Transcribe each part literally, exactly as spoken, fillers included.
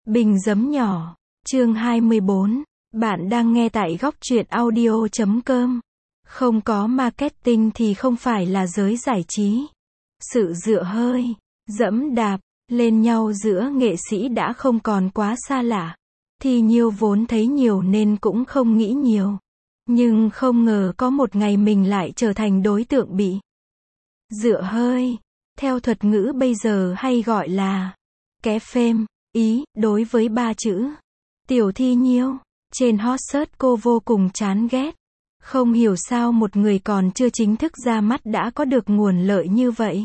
Bình giấm nhỏ. Chương hai mươi bốn. Bạn đang nghe tại góc truyện audio chấm com. Không có marketing thì không phải là giới giải trí. Sự dựa hơi, dẫm đạp lên nhau giữa nghệ sĩ đã không còn quá xa lạ. Thì Nhiêu vốn thấy nhiều nên cũng không nghĩ nhiều. Nhưng không ngờ có một ngày mình lại trở thành đối tượng bị dựa hơi. Theo thuật ngữ bây giờ hay gọi là ké phêm. Ý, đối với ba chữ Tiểu Thi Nhiêu trên hot search cô vô cùng chán ghét. Không hiểu sao một người còn chưa chính thức ra mắt đã có được nguồn lợi như vậy.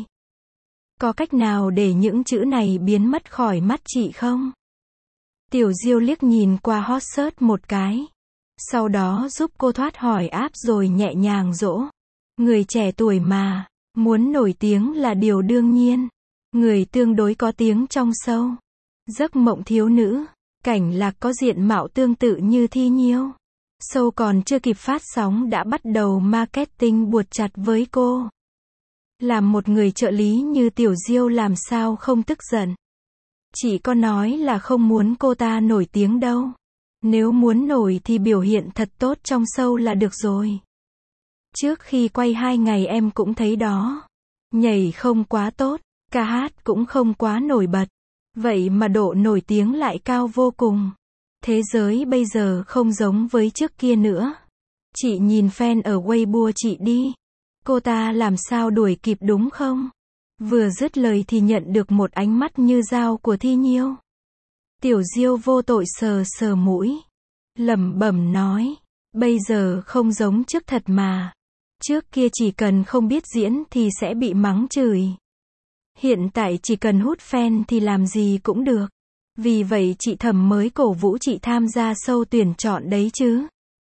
Có cách nào để những chữ này biến mất khỏi mắt chị không? Tiểu Diêu liếc nhìn qua hot search một cái. Sau đó giúp cô thoát hỏi áp rồi nhẹ nhàng dỗ. Người trẻ tuổi mà, muốn nổi tiếng là điều đương nhiên. Người tương đối có tiếng trong show Giấc mộng thiếu nữ, Cảnh Lạc có diện mạo tương tự như Thi Nhiêu. Show còn chưa kịp phát sóng đã bắt đầu marketing buột chặt với cô. Làm một người trợ lý như Tiểu Diêu làm sao không tức giận. Chỉ có nói là không muốn cô ta nổi tiếng đâu. Nếu muốn nổi thì biểu hiện thật tốt trong show là được rồi. Trước khi quay hai ngày em cũng thấy đó. Nhảy không quá tốt, ca hát cũng không quá nổi bật. Vậy mà độ nổi tiếng lại cao vô cùng. Thế giới bây giờ không giống với trước kia nữa. Chị nhìn fan ở Weibo chị đi. Cô ta làm sao đuổi kịp đúng không? Vừa dứt lời thì nhận được một ánh mắt như dao của Thi Nhiêu. Tiểu Diêu vô tội sờ sờ mũi. Lẩm bẩm nói. Bây giờ không giống trước thật mà. Trước kia chỉ cần không biết diễn thì sẽ bị mắng chửi. Hiện tại chỉ cần hút fan thì làm gì cũng được. Vì vậy chị Thẩm mới cổ vũ chị tham gia show tuyển chọn đấy chứ.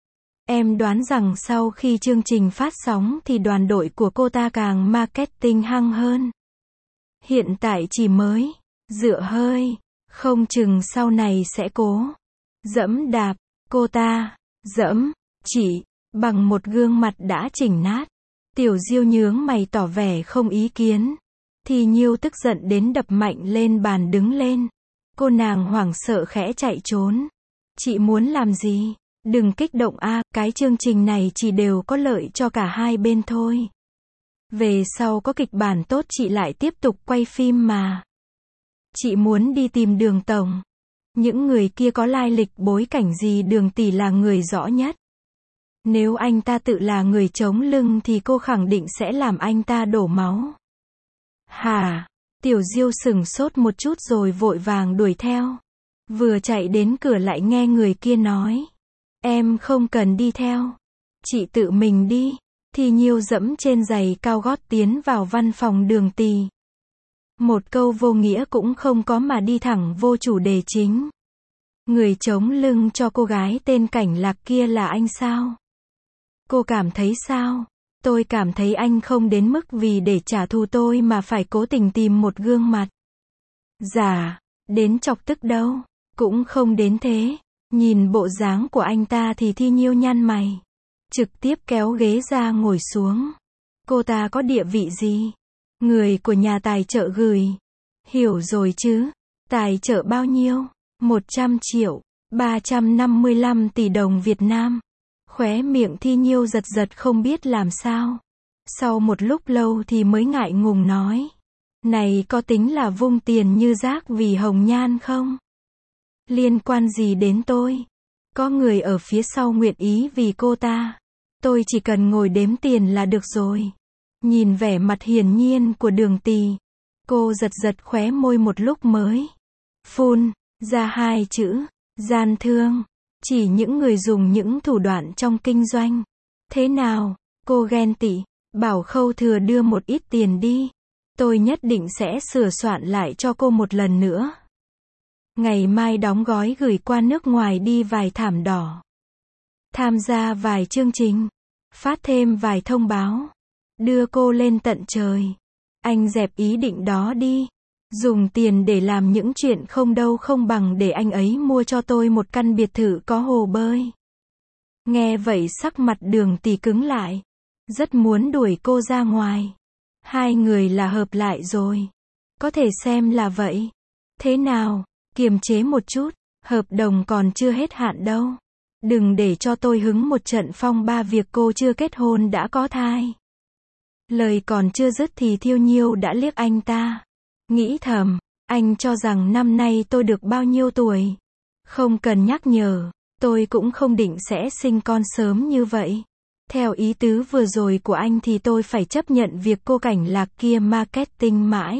Em đoán rằng sau khi chương trình phát sóng thì đoàn đội của cô ta càng marketing hăng hơn. Hiện tại chỉ mới dựa hơi, không chừng sau này sẽ cố dẫm đạp cô ta, dẫm chỉ bằng một gương mặt đã chỉnh nát. Tiểu Diêu nhướng mày tỏ vẻ không ý kiến. Thì Nhiêu tức giận đến đập mạnh lên bàn đứng lên. Cô nàng hoảng sợ khẽ chạy trốn. Chị muốn làm gì? Đừng kích động a, cái chương trình này chỉ đều có lợi cho cả hai bên thôi. Về sau có kịch bản tốt chị lại tiếp tục quay phim mà. Chị muốn đi tìm Đường tổng. Những người kia có lai lịch bối cảnh gì, Đường tỷ là người rõ nhất. Nếu anh ta tự là người chống lưng thì cô khẳng định sẽ làm anh ta đổ máu. Hả? Tiểu Diêu sừng sốt một chút rồi vội vàng đuổi theo. Vừa chạy đến cửa lại nghe người kia nói. Em không cần đi theo. Chị tự mình đi. Thì Nhiêu dẫm trên giày cao gót tiến vào văn phòng Đường tỷ. Một câu vô nghĩa cũng không có mà đi thẳng vô chủ đề chính. Người chống lưng cho cô gái tên Cảnh Lạc kia là anh sao? Cô cảm thấy sao? Tôi cảm thấy anh không đến mức vì để trả thù tôi mà phải cố tình tìm một gương mặt giả, đến chọc tức đâu. Cũng không đến thế. Nhìn bộ dáng của anh ta thì Thi Nhiêu nhăn mày. Trực tiếp kéo ghế ra ngồi xuống. Cô ta có địa vị gì? Người của nhà tài trợ gửi. Hiểu rồi chứ. Tài trợ bao nhiêu? một trăm triệu. ba trăm năm mươi lăm tỷ đồng Việt Nam. Khóe miệng Thi Nhiêu giật giật không biết làm sao. Sau một lúc lâu thì mới ngại ngùng nói. Này có tính là vung tiền như rác vì hồng nhan không? Liên quan gì đến tôi? Có người ở phía sau nguyện ý vì cô ta. Tôi chỉ cần ngồi đếm tiền là được rồi. Nhìn vẻ mặt hiển nhiên của Đường tỷ. Cô giật giật khóe môi một lúc mới phun ra hai chữ. Gian thương. Chỉ những người dùng những thủ đoạn trong kinh doanh. Thế nào? Cô ghen tị. Bảo Khâu Thừa đưa một ít tiền đi. Tôi nhất định sẽ sửa soạn lại cho cô một lần nữa. Ngày mai đóng gói gửi qua nước ngoài đi vài thảm đỏ. Tham gia vài chương trình. Phát thêm vài thông báo. Đưa cô lên tận trời. Anh dẹp ý định đó đi. Dùng tiền để làm những chuyện không đâu không bằng để anh ấy mua cho tôi một căn biệt thự có hồ bơi. Nghe vậy sắc mặt Đường tỷ cứng lại. Rất muốn đuổi cô ra ngoài. Hai người là hợp lại rồi. Có thể xem là vậy. Thế nào? Kiềm chế một chút, hợp đồng còn chưa hết hạn đâu. Đừng để cho tôi hứng một trận phong ba việc cô chưa kết hôn đã có thai. Lời còn chưa dứt thì Thiêu Nhiêu đã liếc anh ta. Nghĩ thầm, anh cho rằng năm nay tôi được bao nhiêu tuổi? Không cần nhắc nhở, tôi cũng không định sẽ sinh con sớm như vậy. Theo ý tứ vừa rồi của anh thì tôi phải chấp nhận việc cô Cảnh Lạc kia marketing mãi.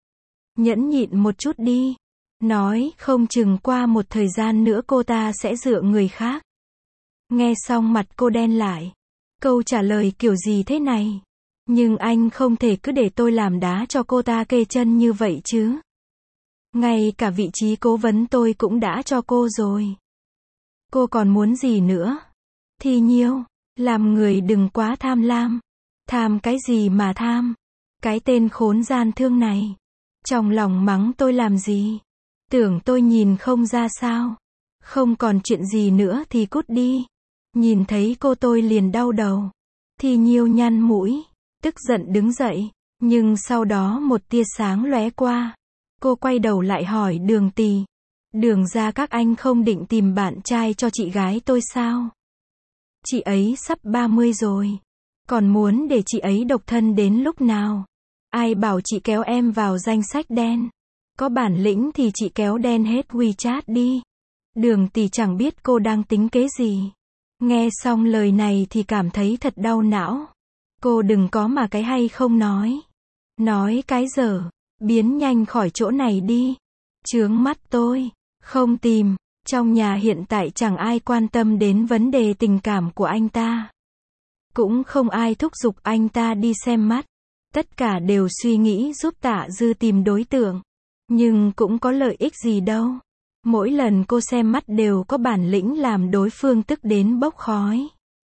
Nhẫn nhịn một chút đi. Nói không chừng qua một thời gian nữa cô ta sẽ dựa người khác. Nghe xong mặt cô đen lại. Câu trả lời kiểu gì thế này? Nhưng anh không thể cứ để tôi làm đá cho cô ta kê chân như vậy chứ. Ngay cả vị trí cố vấn tôi cũng đã cho cô rồi. Cô còn muốn gì nữa? Thì Nhiêu, làm người đừng quá tham lam. Tham cái gì mà tham? Cái tên khốn gian thương này. Trong lòng mắng tôi làm gì? Tưởng tôi nhìn không ra sao? Không còn chuyện gì nữa thì cút đi. Nhìn thấy cô tôi liền đau đầu. Thì Nhiêu nhăn mũi, tức giận đứng dậy, nhưng sau đó một tia sáng lóe qua. Cô quay đầu lại hỏi Đường Tì. Đường ra các anh không định tìm bạn trai cho chị gái tôi sao? Chị ấy sắp ba mươi rồi. Còn muốn để chị ấy độc thân đến lúc nào? Ai bảo chị kéo em vào danh sách đen? Có bản lĩnh thì chị kéo đen hết WeChat đi. Đường Tì chẳng biết cô đang tính kế gì. Nghe xong lời này thì cảm thấy thật đau não. Cô đừng có mà cái hay không nói. Nói cái dở. Biến nhanh khỏi chỗ này đi. Chướng mắt tôi. Không tìm. Trong nhà hiện tại chẳng ai quan tâm đến vấn đề tình cảm của anh ta. Cũng không ai thúc giục anh ta đi xem mắt. Tất cả đều suy nghĩ giúp Tạ Dư tìm đối tượng. Nhưng cũng có lợi ích gì đâu. Mỗi lần cô xem mắt đều có bản lĩnh làm đối phương tức đến bốc khói.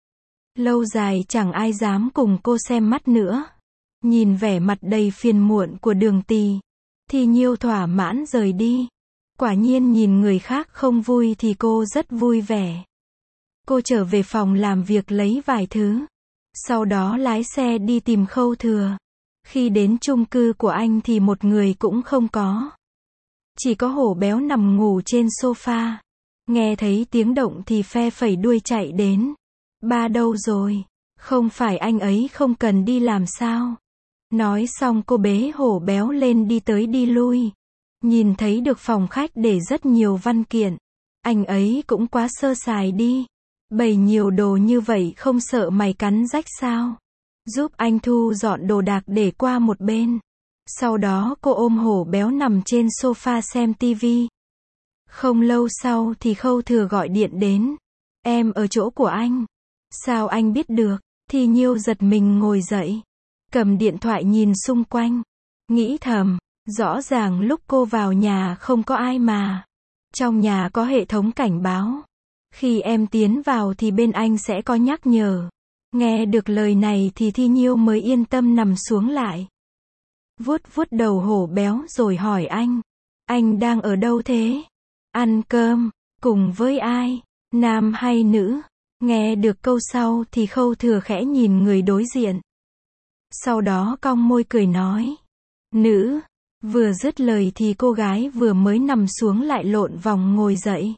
Lâu dài chẳng ai dám cùng cô xem mắt nữa. Nhìn vẻ mặt đầy phiền muộn của Đường Tì, Thì Nhiêu thỏa mãn rời đi. Quả nhiên nhìn người khác không vui thì cô rất vui vẻ. Cô trở về phòng làm việc lấy vài thứ. Sau đó lái xe đi tìm Khâu Thừa. Khi đến chung cư của anh thì một người cũng không có. Chỉ có Hổ Béo nằm ngủ trên sofa. Nghe thấy tiếng động thì phe phẩy đuôi chạy đến. Ba đâu rồi? Không phải anh ấy không cần đi làm sao? Nói xong cô bế Hổ Béo lên đi tới đi lui. Nhìn thấy được phòng khách để rất nhiều văn kiện. Anh ấy cũng quá sơ sài đi. Bày nhiều đồ như vậy không sợ mày cắn rách sao? Giúp anh thu dọn đồ đạc để qua một bên. Sau đó cô ôm Hổ Béo nằm trên sofa xem tivi. Không lâu sau thì Khâu Thừa gọi điện đến. Em ở chỗ của anh. Sao anh biết được? Thì Nhiêu giật mình ngồi dậy. Cầm điện thoại nhìn xung quanh. Nghĩ thầm, rõ ràng lúc cô vào nhà không có ai mà. Trong nhà có hệ thống cảnh báo. Khi em tiến vào thì bên anh sẽ có nhắc nhở. Nghe được lời này thì Thi Nhiêu mới yên tâm nằm xuống lại. Vuốt vuốt đầu Hổ Béo rồi hỏi anh. Anh đang ở đâu thế? Ăn cơm. Cùng với ai? Nam hay nữ? Nghe được câu sau thì Khâu Thừa khẽ nhìn người đối diện. Sau đó cong môi cười nói. Nữ. Vừa dứt lời thì cô gái vừa mới nằm xuống lại lộn vòng ngồi dậy.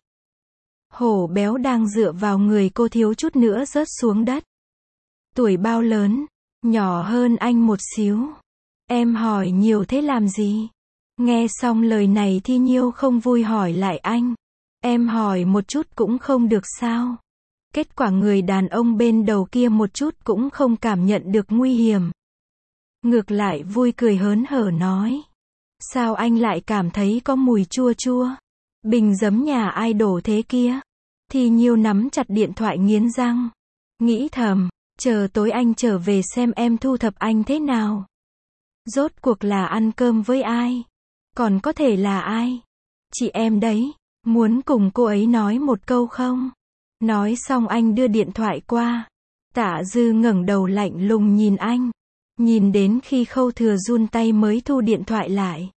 Hổ Béo đang dựa vào người cô thiếu chút nữa rớt xuống đất. Tuổi bao lớn? Nhỏ hơn anh một xíu. Em hỏi nhiều thế làm gì? Nghe xong lời này Thi Nhiêu không vui hỏi lại anh. Em hỏi một chút cũng không được sao? Kết quả người đàn ông bên đầu kia một chút cũng không cảm nhận được nguy hiểm. Ngược lại vui cười hớn hở nói. Sao anh lại cảm thấy có mùi chua chua? Bình giấm nhà ai đổ thế kia? Thi Nhiêu nắm chặt điện thoại nghiến răng. Nghĩ thầm, chờ tối anh trở về xem em thu thập anh thế nào. Rốt cuộc là ăn cơm với ai? Còn có thể là ai? Chị em đấy, muốn cùng cô ấy nói một câu không? Nói xong anh đưa điện thoại qua. Tạ Dư ngẩng đầu lạnh lùng nhìn anh. Nhìn đến khi Khâu Thừa run tay mới thu điện thoại lại.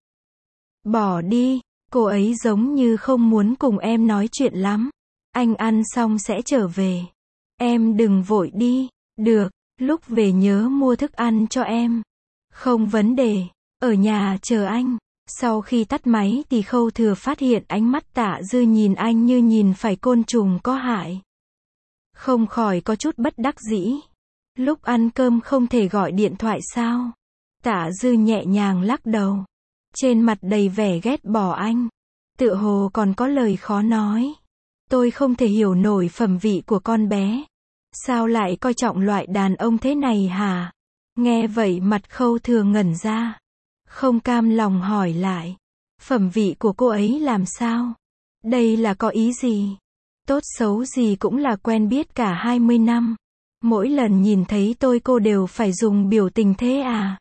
Bỏ đi, cô ấy giống như không muốn cùng em nói chuyện lắm. Anh ăn xong sẽ trở về. Em đừng vội đi. Được, lúc về nhớ mua thức ăn cho em. Không vấn đề, ở nhà chờ anh. Sau khi tắt máy thì Khâu Thừa phát hiện ánh mắt Tạ Dư nhìn anh như nhìn phải côn trùng có hại. Không khỏi có chút bất đắc dĩ. Lúc ăn cơm không thể gọi điện thoại sao? Tạ Dư nhẹ nhàng lắc đầu. Trên mặt đầy vẻ ghét bỏ anh. Tựa hồ còn có lời khó nói. Tôi không thể hiểu nổi phẩm vị của con bé. Sao lại coi trọng loại đàn ông thế này hả? Nghe vậy mặt Khâu Thừa ngẩn ra. Không cam lòng hỏi lại. Phẩm vị của cô ấy làm sao? Đây là có ý gì? Tốt xấu gì cũng là quen biết cả hai mươi năm. Mỗi lần nhìn thấy tôi cô đều phải dùng biểu tình thế à?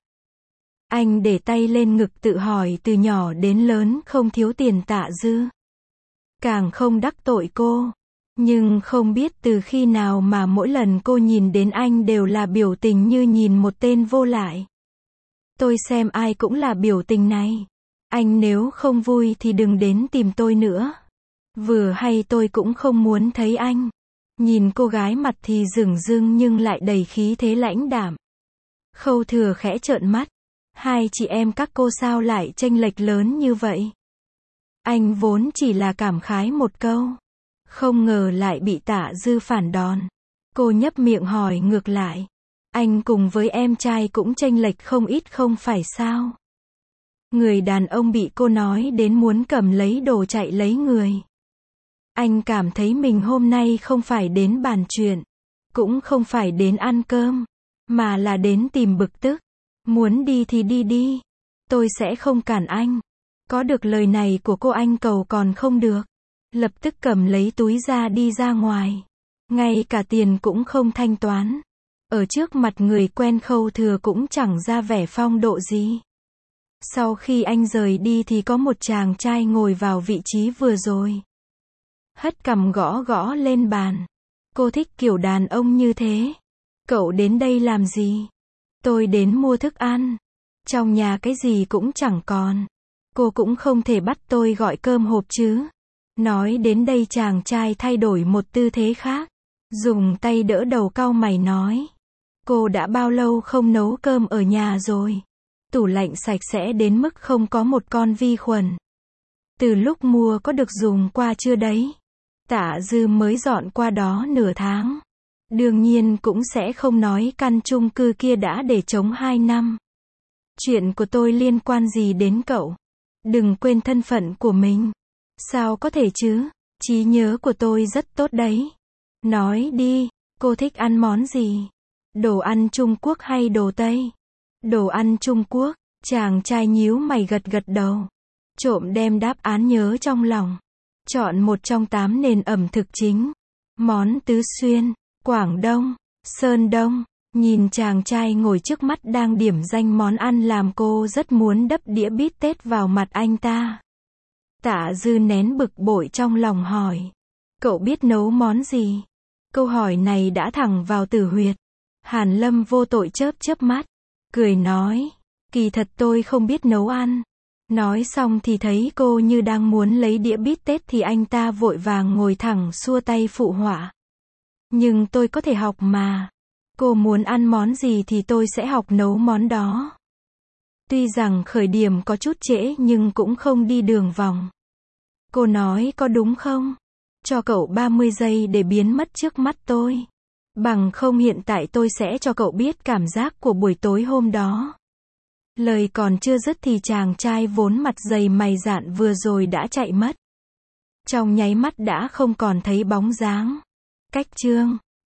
Anh để tay lên ngực tự hỏi từ nhỏ đến lớn không thiếu tiền Tạ Dư. Càng không đắc tội cô. Nhưng không biết từ khi nào mà mỗi lần cô nhìn đến anh đều là biểu tình như nhìn một tên vô lại. Tôi xem ai cũng là biểu tình này. Anh nếu không vui thì đừng đến tìm tôi nữa. Vừa hay tôi cũng không muốn thấy anh. Nhìn cô gái mặt thì rừng rưng nhưng lại đầy khí thế lãnh đạm. Khâu Thừa khẽ trợn mắt. Hai chị em các cô sao lại chênh lệch lớn như vậy? Anh vốn chỉ là cảm khái một câu. Không ngờ lại bị Tạ Dư phản đòn. Cô nhấp miệng hỏi ngược lại. Anh cùng với em trai cũng chênh lệch không ít không phải sao? Người đàn ông bị cô nói đến muốn cầm lấy đồ chạy lấy người. Anh cảm thấy mình hôm nay không phải đến bàn chuyện. Cũng không phải đến ăn cơm. Mà là đến tìm bực tức. Muốn đi thì đi đi. Tôi sẽ không cản anh. Có được lời này của cô anh cầu còn không được. Lập tức cầm lấy túi ra đi ra ngoài. Ngay cả tiền cũng không thanh toán. Ở trước mặt người quen Khâu Thừa cũng chẳng ra vẻ phong độ gì. Sau khi anh rời đi thì có một chàng trai ngồi vào vị trí vừa rồi. Hất cằm gõ gõ lên bàn. Cô thích kiểu đàn ông như thế. Cậu đến đây làm gì? Tôi đến mua thức ăn. Trong nhà cái gì cũng chẳng còn. Cô cũng không thể bắt tôi gọi cơm hộp chứ. Nói đến đây chàng trai thay đổi một tư thế khác. Dùng tay đỡ đầu cau mày nói. Cô đã bao lâu không nấu cơm ở nhà rồi? Tủ lạnh sạch sẽ đến mức không có một con vi khuẩn. Từ lúc mua có được dùng qua chưa đấy? Tạ Dư mới dọn qua đó nửa tháng. Đương nhiên cũng sẽ không nói căn chung cư kia đã để trống hai năm. Chuyện của tôi liên quan gì đến cậu? Đừng quên thân phận của mình. Sao có thể chứ? Trí nhớ của tôi rất tốt đấy. Nói đi, cô thích ăn món gì? Đồ ăn Trung Quốc hay đồ Tây? Đồ ăn Trung Quốc. Chàng trai nhíu mày gật gật đầu. Trộm đem đáp án nhớ trong lòng. Chọn một trong tám nền ẩm thực chính. Món Tứ Xuyên, Quảng Đông, Sơn Đông. Nhìn chàng trai ngồi trước mắt đang điểm danh món ăn làm cô rất muốn đắp đĩa bít tết vào mặt anh ta. Tạ Dư nén bực bội trong lòng hỏi. Cậu biết nấu món gì? Câu hỏi này đã thẳng vào tử huyệt. Hàn Lâm vô tội chớp chớp mắt. Cười nói. Kỳ thật tôi không biết nấu ăn. Nói xong thì thấy cô như đang muốn lấy đĩa bít tết thì anh ta vội vàng ngồi thẳng xua tay phụ họa. Nhưng tôi có thể học mà. Cô muốn ăn món gì thì tôi sẽ học nấu món đó. Tuy rằng khởi điểm có chút trễ nhưng cũng không đi đường vòng. Cô nói có đúng không? Cho cậu ba mươi giây để biến mất trước mắt tôi. Bằng không hiện tại tôi sẽ cho cậu biết cảm giác của buổi tối hôm đó. Lời còn chưa dứt thì chàng trai vốn mặt dày mày dạn vừa rồi đã chạy mất. Trong nháy mắt đã không còn thấy bóng dáng. Cách chương